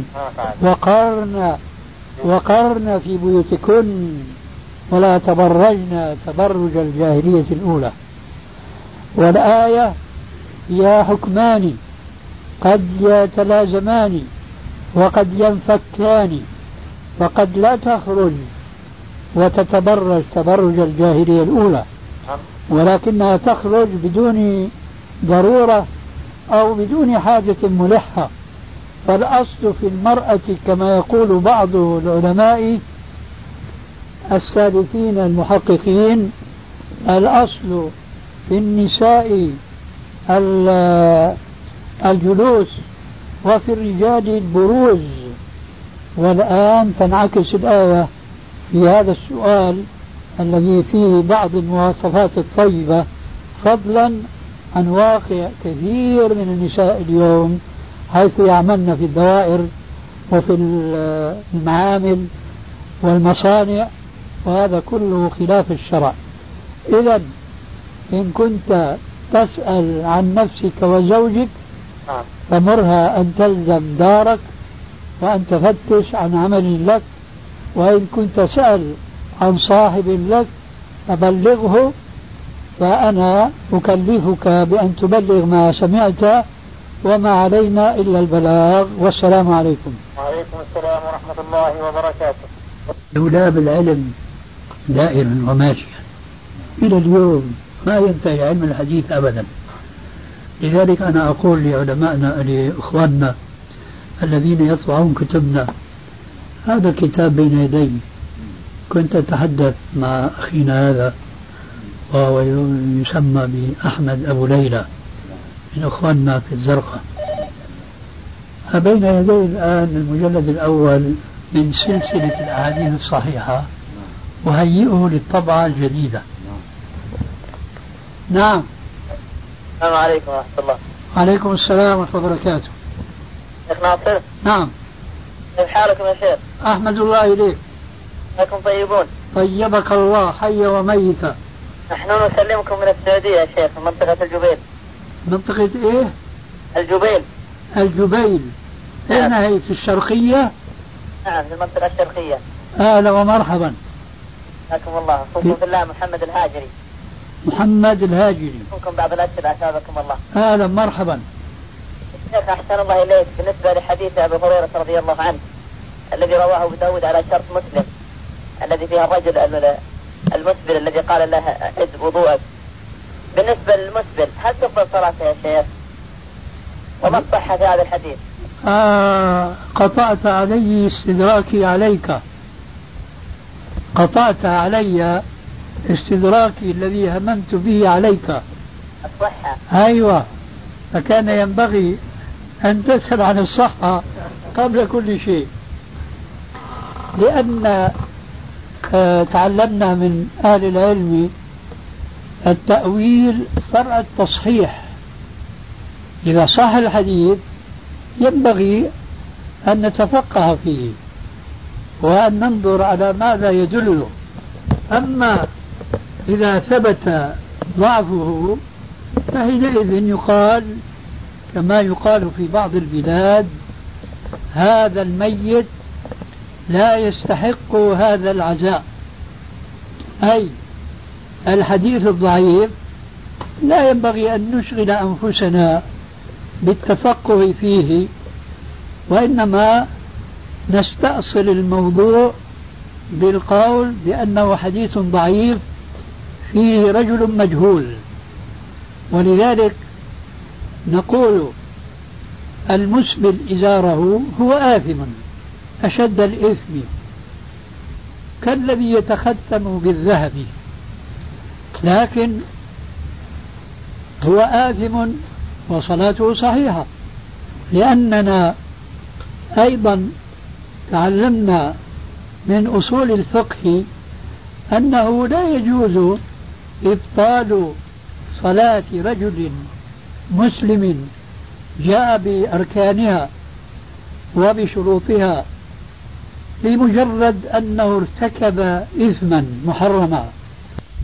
وقرن في بيوتكن ولا تبرجن تبرج الجاهلية الأولى. والآية فيها حكمان قد يتلازمان وقد ينفكان، فقد لا تخرج وتتبرج تبرج الجاهلية الأولى، ولكنها تخرج بدون ضرورة أو بدون حاجة ملحة. فالأصل في المرأة كما يقول بعض العلماء السالفين المحققين، الأصل في النساء الجلوس وفي الرجال البروز. والآن تنعكس الآية في هذا السؤال الذي فيه بعض المواصفات الطيبة، فضلا عن واقع كثير من النساء اليوم حيث يعملن في الدوائر وفي المعامل والمصانع، وهذا كله خلاف الشرع. إذن إن كنت تسأل عن نفسك وزوجك فمرها أن تلزم دارك وأن تفتش عن عمل لك، وإن كنت سأل عن صاحب لك فبلغه، فأنا أكلفك بأن تبلغ ما سمعت، وما علينا إلا البلاغ. والسلام عليكم. وعليكم السلام ورحمة الله وبركاته. دولاب العلم دائما وماشيا إلى اليوم، ما ينتهي علم الحديث أبدا. لذلك أنا أقول لعلمائنا لإخواننا الذين يطبعون كتبنا، هذا الكتاب بين يدي، كنت أتحدث مع أخينا هذا وهو يسمى بأحمد أبو ليلى من أخواننا في الزرقاء، بين يدي الآن المجلد الأول من سلسلة الأحاديث الصحيحة، وهيئه للطبعة الجديدة. نعم. السلام عليكم ورحمة الله. عليكم السلام ورحمة الله وبركاته. شيخ ناصر. نعم. كيف حالكم يا شيخ؟ أحمد الله إليك. أنكم طيبون؟ طيبك الله حي وميتا. نحن نسلمكم من السعودية يا شيخ، من منطقة الجبيل. منطقة إيه؟ الجبيل. الجبيل. أين هي؟ في الشرقية؟ نعم في المنطقة الشرقية. أهلا ومرحبا. حياكم الله. أخوكم في الله محمد الهاجري. محمد الهاجري. أخوكم بعض الأسئلة أثابكم الله. أهلا مرحبا. شيخ أحسن الله إليك، بالنسبة لحديث أبي هريرة رضي الله عنه الذي رواه أبو داود على شرط مسلم، الذي فيها الرجل المسبل الذي قال له أعد وضوءك، بالنسبة للمسبل هل تقبل صلاته يا شيخ؟ وما الصحة في هذا الحديث؟ قطعت علي استدراكي عليك، قطعت علي استدراكي الذي هممت به عليك. الصحة. أيوة، فكان ينبغي أن تسأل عن الصحة قبل كل شيء، لأن تعلمنا من أهل العلم التأويل فرع التصحيح. إذا صح الحديث ينبغي أن نتفقه فيه وأن ننظر على ماذا يدله. أما إذا ثبت ضعفه فحينئذ يقال كما يقال في بعض البلاد: هذا الميت لا يستحق هذا العزاء. أي الحديث الضعيف لا ينبغي أن نشغل أنفسنا بالتفقه فيه، وإنما نستأصل الموضوع بالقول بأنه حديث ضعيف فيه رجل مجهول. ولذلك نقول: المسبل إزاره هو آثم أشد الإثم كالذي يتختم بالذهب، لكن هو آثم وصلاته صحيحة، لأننا أيضا تعلمنا من أصول الفقه أنه لا يجوز إبطال صلاة رجل مسلم جاء بأركانها وبشروطها لمجرد أنه ارتكب إثما محرما.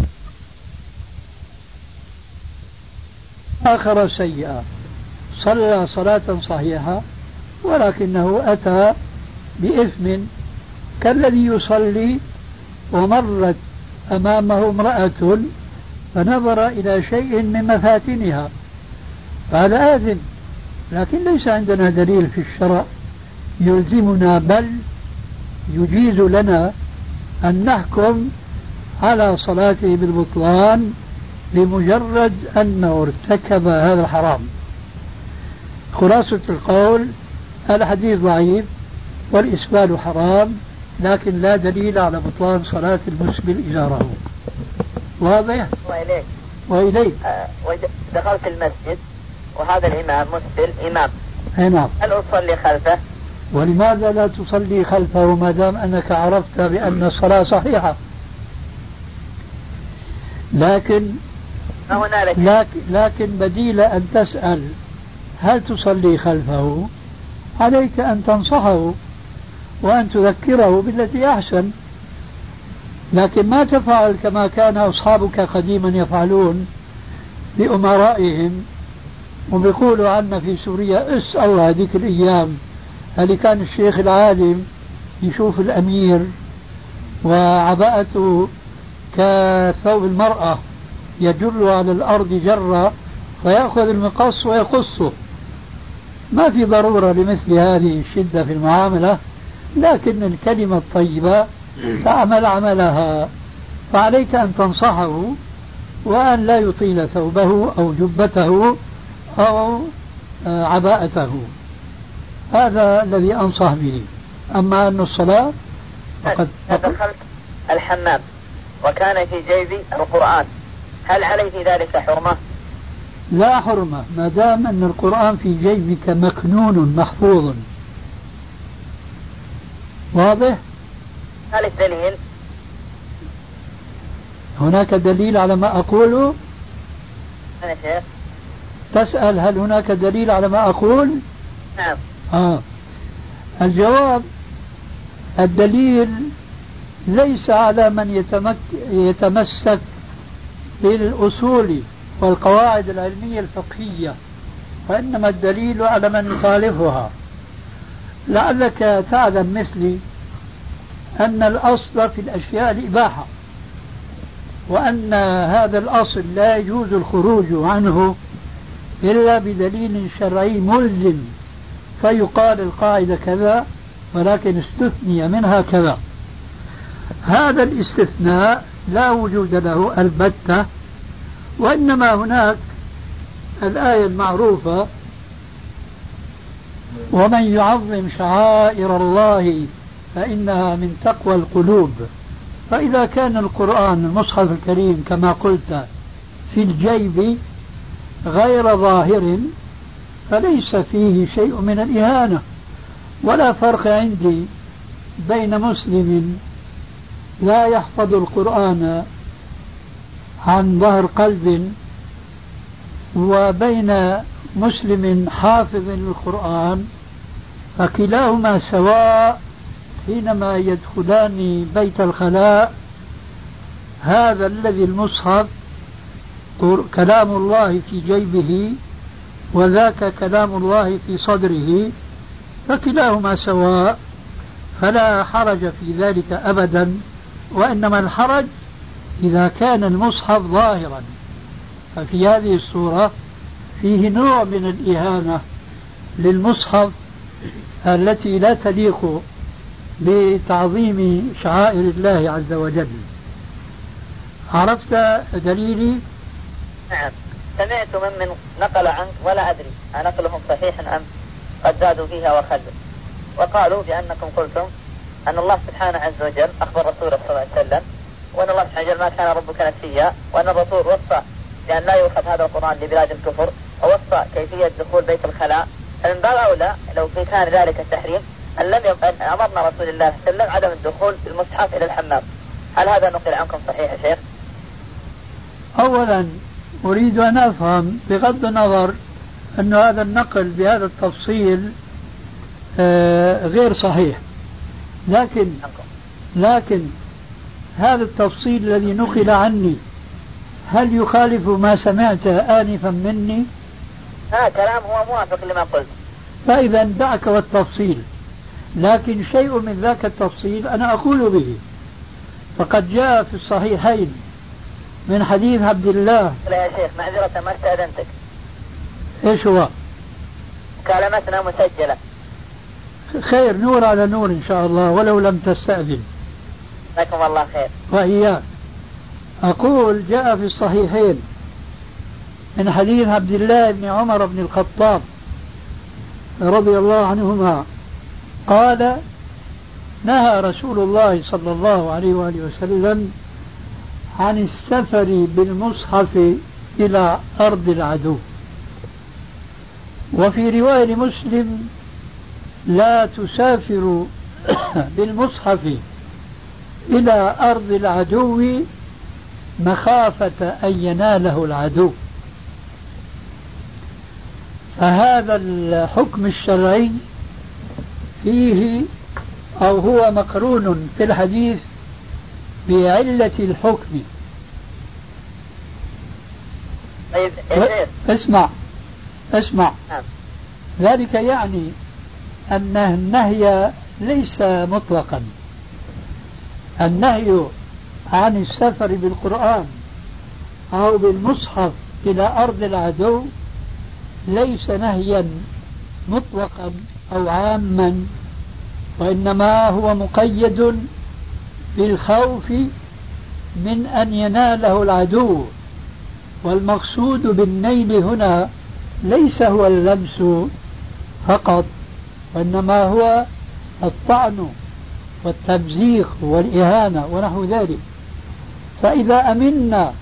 آخر سيئة صلى صلاة صحيحة ولكنه أتى بإثم كالذي يصلي ومرت أمامه امرأة فنظر إلى شيء من مفاتنها فهذا آثم، لكن ليس عندنا دليل في الشرع يلزمنا بل يجيز لنا أن نحكم على صلاته بالبطلان لمجرد أنه ارتكب هذا الحرام. خلاصة القول الحديث ضعيف والإسبال حرام، لكن لا دليل على بطلان صلاة المسبل إزاره. واضح؟ وإليك دخلت المسجد وهذا الإمام مسبل إمام، نعم، هل أصلي خلفه؟ ولماذا لا تصلي خلفه ما دام أنك عرفت بأن الصلاة صحيحة؟ لكن بديل أن تسأل هل تصلي خلفه عليك أن تنصحه وأن تذكره بالتي أحسن، لكن ما تفعل كما كان أصحابك قديما يفعلون بأمرائهم وبيقولوا عنا في سوريا اسأل هذيك الأيام اللي كان الشيخ العالم يشوف الأمير وعباءته كثوب المرأة يجر على الأرض جرة فيأخذ المقص ويقصه. ما في ضرورة لمثل هذه الشدة في المعاملة، لكن الكلمة الطيبة تعمل عملها، فعليك أن تنصحه وأن لا يطيل ثوبه أو جبته أو عباءته. هذا الذي أنصح به. أما أن الصلاة فقد دخلت الحمام وكان في جيبي القرآن، هل علي في ذلك حرمة؟ لا حرمة ما دام أن القرآن في جيبك مكنون محفوظ. واضح؟ هل الدليل؟ هناك دليل على ما أقوله؟ أنا شيخ تسأل هل هناك دليل على ما أقول؟ نعم. الجواب الدليل ليس على من يتمسك بالأصول والقواعد العلمية الفقهية، وإنما الدليل على من يخالفها. لعلك تعلم مثلي أن الأصل في الأشياء الإباحة، وأن هذا الأصل لا يجوز الخروج عنه إلا بدليل شرعي ملزم، فيقال القاعدة كذا ولكن استثني منها كذا. هذا الاستثناء لا وجود له البتة، وإنما هناك الآية المعروفة ومن يعظم شعائر الله فإنها من تقوى القلوب. فإذا كان القرآن المصحف الكريم كما قلت في الجيب غير ظاهر فليس فيه شيء من الإهانة، ولا فرق عندي بين مسلم لا يحفظ القرآن عن ظهر قلب وبين مسلم حافظ للقرآن، فكلاهما سواء حينما يدخلان بيت الخلاء. هذا الذي المصحف كلام الله في جيبه وذاك كلام الله في صدره، فكلاهما سواء، فلا حرج في ذلك أبدا، وإنما الحرج إذا كان المصحف ظاهرا، ففي هذه الصورة فيه نوع من الإهانة للمصحف التي لا تليق بتعظيم شعائر الله عز وجل. عرفت دليلي؟ نعم، سمعت من نقل عنك ولا أدري أنقلهم صحيح أم قد زادوا فيها وخلوا، وقالوا بأنكم قلتم أن الله سبحانه عز وجل أخبر رسوله صلى الله عليه وسلم وأن الله سبحانه وتعالى ما كان ربك نسيا، وأن الرسول وصى بأن لا يؤخذ هذا القرآن لبلاد الكفر، ووصى كيفية دخول بيت الخلاء. فمن باب أولى لو كان ذلك التحريم أن أمرنا رسول الله صلى الله عليه وسلم عدم الدخول بالمصحف إلى الحمام. هل هذا نقل عنكم صحيح يا شيخ؟ أولا أريد أن أفهم بغض النظر أن هذا النقل بهذا التفصيل غير صحيح، لكن هذا التفصيل الذي نقل عني هل يخالف ما سمعته آنفا مني؟ كلام هو موافق لما قلت. فإذا دعك والتفصيل، لكن شيء من ذاك التفصيل أنا أقول به. فقد جاء في الصحيحين من حديث عبد الله. لا يا شيخ معذرة ما استأذنتك. إيش هو؟ مكالمتنا مسجلة. خير، نور على نور إن شاء الله ولو لم تستأذن. جزاكم الله خير. وإياك. أقول جاء في الصحيحين من حديث عبد الله بن عمر بن الخطاب رضي الله عنهما قال: نهى رسول الله صلى الله عليه وآله وسلم عن السفر بالمصحف إلى أرض العدو. وفي رواية لمسلم: لا تسافر بالمصحف إلى أرض العدو مخافة أن يناله العدو. فهذا الحكم الشرعي فيه أو هو مقرون في الحديث بعلة الحكم. اسمع ذلك يعني أن النهي ليس مطلقا. النهي عن السفر بالقرآن أو بالمصحف إلى أرض العدو ليس نهيا مطلقا أو عاما، وإنما هو مقيد بالخوف من أن يناله العدو. والمقصود بالنيل هنا ليس هو اللمس فقط، وإنما هو الطعن والتمزيق والإهانة ونحو ذلك. فإذا أمنا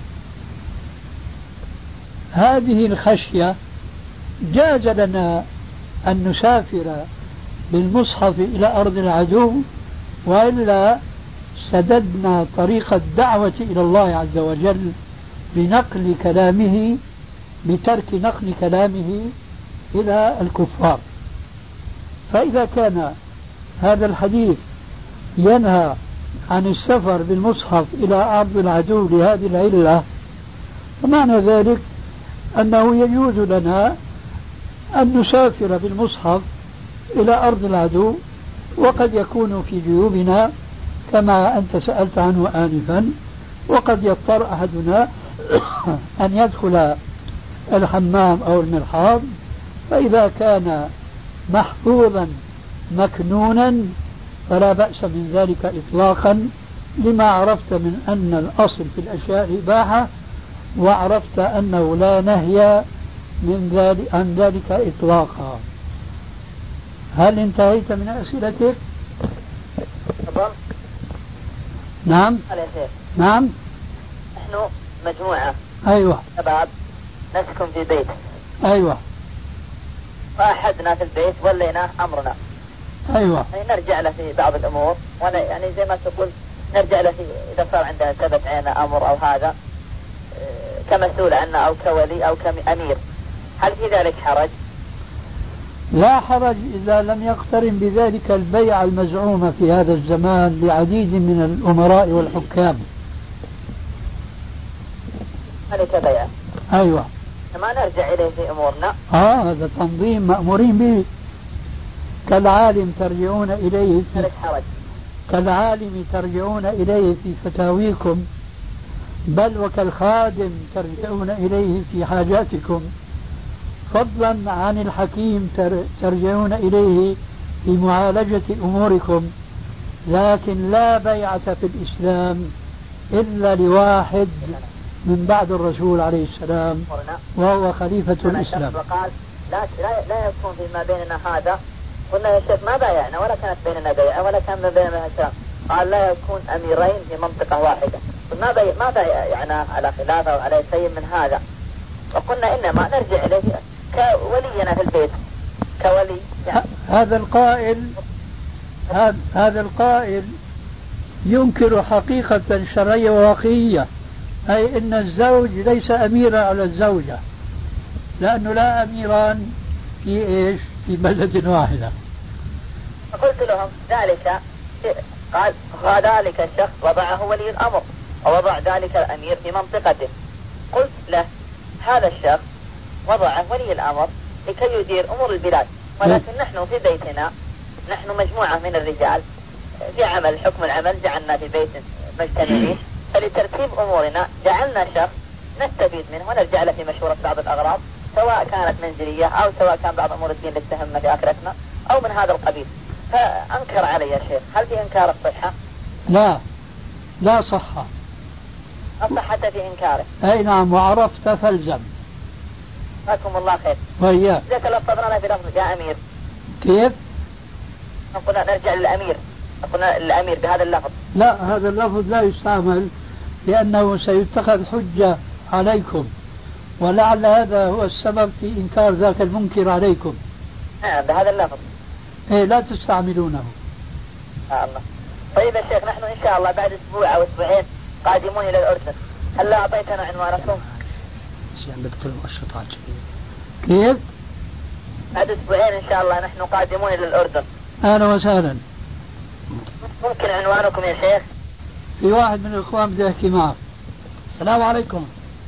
هذه الخشية جاز لنا أن نسافر بالمصحف إلى أرض العدو، وإلا سددنا طريق الدعوة إلى الله عز وجل بنقل كلامه، بترك نقل كلامه إلى الكفار. فإذا كان هذا الحديث ينهى عن السفر بالمصحف إلى أرض العدو لهذه العلة، فمعنى ذلك أنه يجوز لنا أن نسافر بالمصحف إلى أرض العدو، وقد يكون في جيوبنا كما أنت سألت عنه آنفا، وقد يضطر أحدنا أن يدخل الحمام أو المرحاض، فإذا كان محفوظا مكنونا فلا بأس من ذلك إطلاقا، لما عرفت من أن الأصل في الأشياء الإباحة، وعرفت أنه لا نهي عن ذلك إطلاقا. هل انتهيت من أسئلتك؟ نعم. نعم. نحن مجموعة. أيوة. شباب نسكن في بيت. أيوة. فأحدنا في البيت وليناه أمرنا. أيوة. يعني نرجع له في بعض الأمور، وأنا يعني زي ما تقول نرجع له إذا صار عندنا ثبت علينا أمر أو هذا كمسؤول عنا أو كولي أو كأمير، هل في ذلك حرج؟ لا حرج إذا لم يقترن بذلك البيع المزعومة في هذا الزمان لعديد من الأمراء والحكام. ذلك بيع. أيوة. ما نرجع إليه في أمورنا. هذا تنظيم مأمورين به. كالعالم ترجعون إليه كالعالم ترجعون إليه في فتاويكم، بل وكالخادم ترجعون إليه في حاجاتكم، فضلا عن الحكيم ترجعون إليه في معالجة أموركم. لكن لا بيعة في الإسلام إلا لواحد من بعد الرسول عليه السلام، وهو خليفة الإسلام. وقال لا يكون فيما بيننا هذا. قلنا يا شيخ ما بايعنا ولا كانت بيننا بيعة ولا كان بيننا سلام. قال لا يكون أميرين في منطقة واحدة. ما بايعنا على خلافة وعلى شيء من هذا، وقلنا إنما نرجع إليه كولينا في البيت كولي يعني. هذا القائل ينكر حقيقة شرعية وواقعية، أي إن الزوج ليس أميرا على الزوجة، لأنه لا أميران في بلد واحدة. فقلت لهم ذلك، قال ذلك الشخص وضعه ولي الأمر ووضع ذلك الأمير في منطقته، مثله هذا الشخص وضعه ولي الأمر لكي يدير أمور البلاد، ولكن نحن في بيتنا نحن مجموعة من الرجال في عمل حكم العمل جعلنا في بيت مجتمعين، فلترتيب أمورنا جعلنا شخص نستفيد منه ونرجع له في مشورة بعض الأغراض، سواء كانت منزلية أو سواء كان بعض أمور الدين اللي تهمنا في آخرتنا أو من هذا القبيل. فأنكر علي يا شيخ، هل في إنكار الصحة؟ لا صحة. الصحة في إنكاره. أي نعم، وعرفت فالزم. جزاكم الله خير. وإياك. إذا تلفظنا بلفظ يا أمير. كيف؟ قلنا نرجع للأمير، قلنا الأمير بهذا اللفظ. لا، هذا اللفظ لا يستعمل لأنه سيتخذ حجة عليكم، ولعل هذا هو السبب في إنكار ذاك المنكر عليكم. بهذا اللفظ. إيه، لا تستعملونه. الله. طيب يا شيخ، نحن إن شاء الله بعد أسبوع أو أسبوعين قادمون إلى الأردن، هل لا أعطيتنا عنوانكم؟ كيف؟ بعد أسبوعين إن شاء الله نحن قادمون إلى الأردن. أهلا وسهلا. ممكن عنوانكم يا شيخ؟ في واحد من الإخوان بده يحكي معك. السلام عليكم.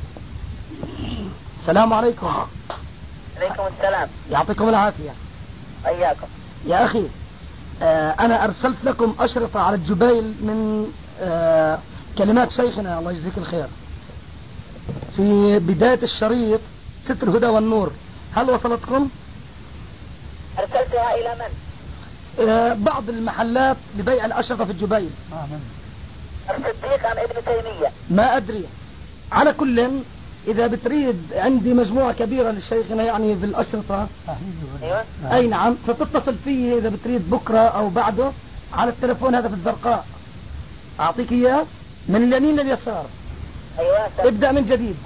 السلام عليكم. عليكم السلام. يعطيكم العافية. إياكم. يا أخي، أنا أرسلت لكم أشرطة على الجبيل من كلمات شيخنا الله يجزيك الخير في بداية الشريط ستر الهدى والنور، هل وصلتكم؟ أرسلتها إلى من؟ بعض المحلات لبيع الأشرطة في الجبيل. الصديق أم ابن تيمية؟ ما أدري. على كل، إذا بتريد عندي مجموعة كبيرة لشيخنا يعني في الأشرطة. أيوة. أي نعم، فتتصل فيه إذا بتريد بكرة أو بعده على التلفون هذا في الزرقاء، أعطيك إياه من اليمين لليسار. أيوة. ابدأ من جديد.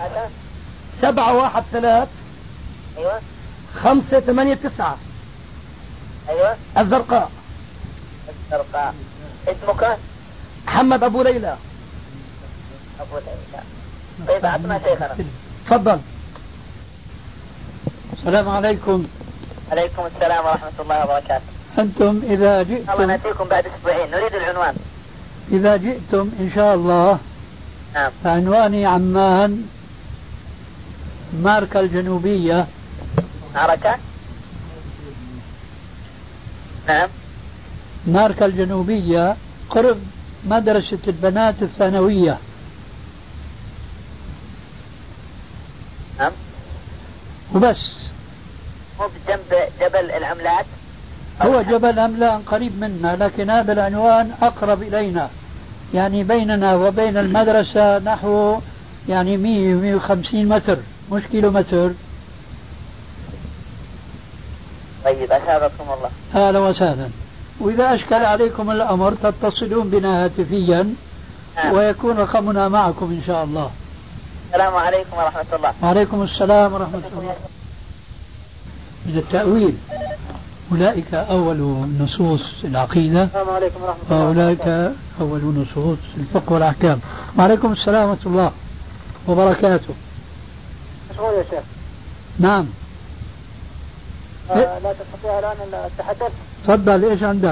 713. أيوة. 589. أيوة. الزرقاء. الزرقاء. اسمك؟ محمد أبو ليلى. أبو ليلى. طيب أعطنا شيخنا. تفضل. السلام عليكم. عليكم السلام ورحمة الله وبركاته. أنتم إذا جئتم الله نأتيكم بعد أسبوعين، نريد العنوان. إذا جئتم إن شاء الله. نعم. عنواني عمان، ماركا الجنوبية. معركة. نعم. ماركا الجنوبية قرب مدرسة البنات الثانوية. نعم. وبس. مو بجنب جبل العملات؟ هو جبل أملان قريب منا، لكن هذا العنوان أقرب إلينا، يعني بيننا وبين المدرسة نحو يعني 150 متر، مش كيلومتر. طيب أثابكم الله. أهلا وسهلا. وإذا أشكل عليكم الأمر تتصلون بنا هاتفيا. ويكون رقمنا معكم إن شاء الله. السلام عليكم ورحمة الله. وعليكم السلام ورحمة الله. من التأويل، أولئك أول نصوص العقيدة. السلام عليكم ورحمة الله. وأولئك أول نصوص الفقه والأحكام. وعليكم السلام ورحمة الله وبركاته. مشغول يا شيخ؟ نعم. لا تستطيع الآن التحدث؟ تفضل، إيش عندك؟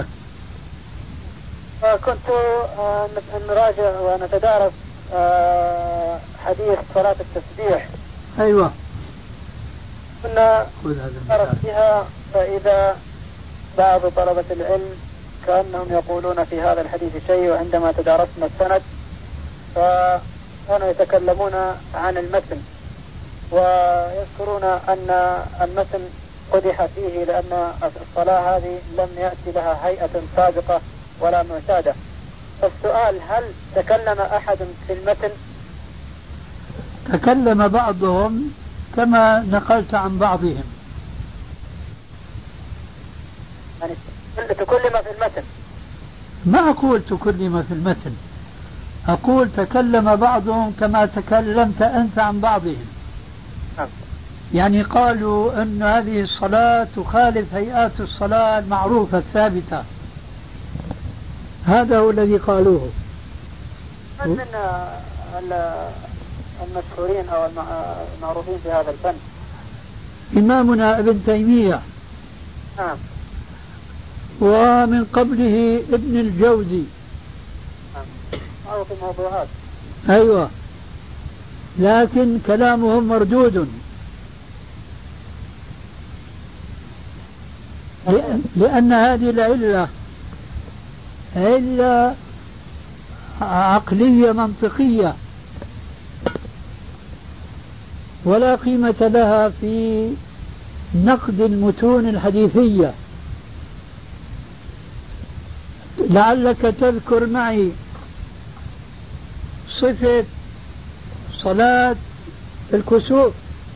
كنت نراجع ونتدارس حديث صلاة التسبيح. أيوة. كنا نعرف فيها، فإذا بعض طلبة العلم كأنهم يقولون في هذا الحديث شيء، وعندما تدارسنا السند فكانوا يتكلمون عن المتن ويذكرون أن المتن قدح فيه لأن الصلاة هذه لم يأتي لها هيئة سابقة ولا معتادة. فالسؤال، هل تكلم أحد في المتن؟ تكلم بعضهم كما نقلت عن بعضهم. يعني تكلم في المتن؟ ما أقول تكلم في المتن، أقول تكلم بعضهم كما تكلمت أنت عن بعضهم. يعني قالوا أن هذه الصلاة تخالف هيئات الصلاة المعروفة الثابتة. هذا هو الذي قالوه. من المشهورين أو المعروفين في هذا الفن؟ إمامنا ابن تيمية. نعم. ومن قبله ابن الجوزي. نعم. معروف الموضوعات. أيوة. لكن كلامهم مردود، لأن هذه العلة علة عقلية منطقية ولا قيمة لها في نقد المتون الحديثية. لعلك تذكر معي صفة صلاة الكسوف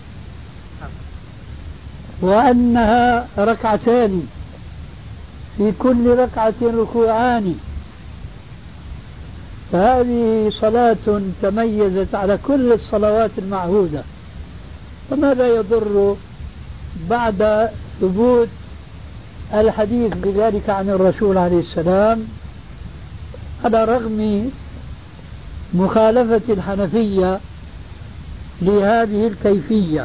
وأنها ركعتان في كل ركعة ركوعان، فهذه صلاة تميزت على كل الصلوات المعهودة، فماذا يضر بعد ثبوت الحديث بذلك عن الرسول عليه السلام، على رغم مخالفة الحنفية لهذه الكيفية؟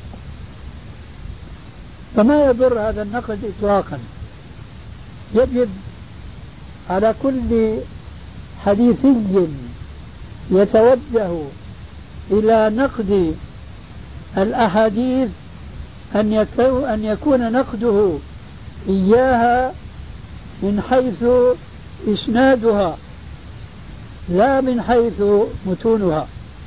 فما يضر هذا النقد إطلاقا. يجب على كل حديثي يتوجه إلى نقد الأحاديث أن يكون نقده إياها من حيث إسنادها لا من حيث متونها.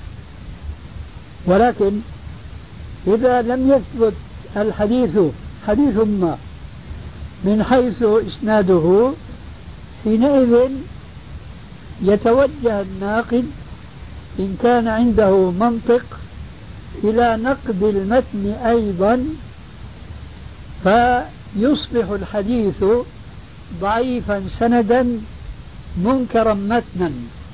ولكن إذا لم يثبت الحديث حديث ما من حيث إسناده، حينئذ يتوجه الناقد إن كان عنده منطق إلى نقد المتن أيضا، فيصبح الحديث ضعيفا سندا منكرا متنا.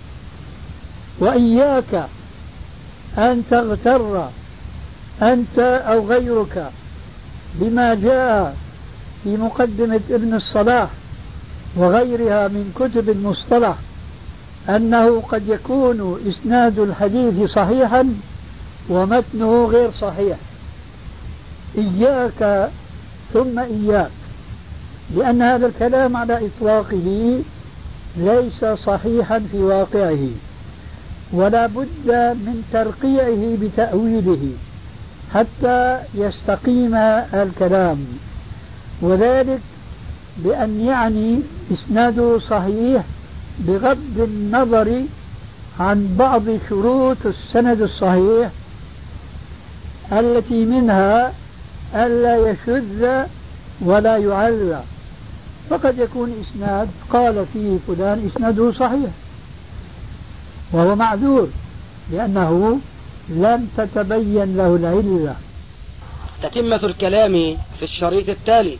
وإياك أن تغتر أنت أو غيرك بما جاء في مقدمة ابن الصلاح وغيرها من كتب المصطلح أنه قد يكون إسناد الحديث صحيحا ومتنه غير صحيح. إياك ثم إياك، لأن هذا الكلام على إطلاقه ليس صحيحا في واقعه، ولا بد من ترقيعه بتأويله حتى يستقيم الكلام، وذلك بأن يعني إسناده صحيح بغض النظر عن بعض شروط السند الصحيح التي منها ألا يشذ ولا يعلى. فقد يكون إسناد قال فيه فلان إسناده صحيح وهو معذور لأنه لم تتبين له العلة. تتمة الكلام في الشريط التالي.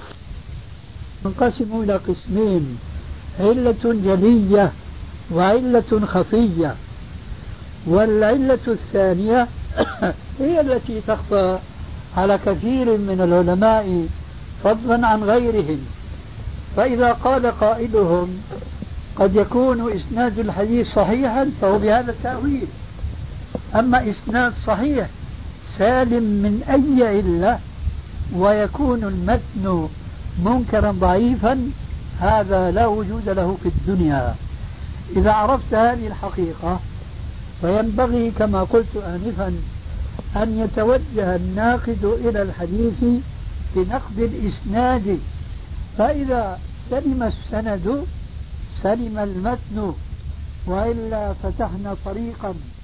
انقسم إلى قسمين: علة جلية وعلة خفية. والعلة الثانية هي التي تخفى على كثير من العلماء فضلا عن غيرهم. فإذا قال قائلهم قد يكون إسناد الحديث صحيحا فهو بهذا التأويل. أما إسناد صحيح سالم من أي علة ويكون المتن منكرا ضعيفا، هذا لا وجود له في الدنيا. إذا عرفت هذه الحقيقة فينبغي كما قلت آنفا أن يتوجه الناقد إلى الحديث بنقد الإسناد، فإذا سلم السند سلم المتن، وإلا فتحنا طريقا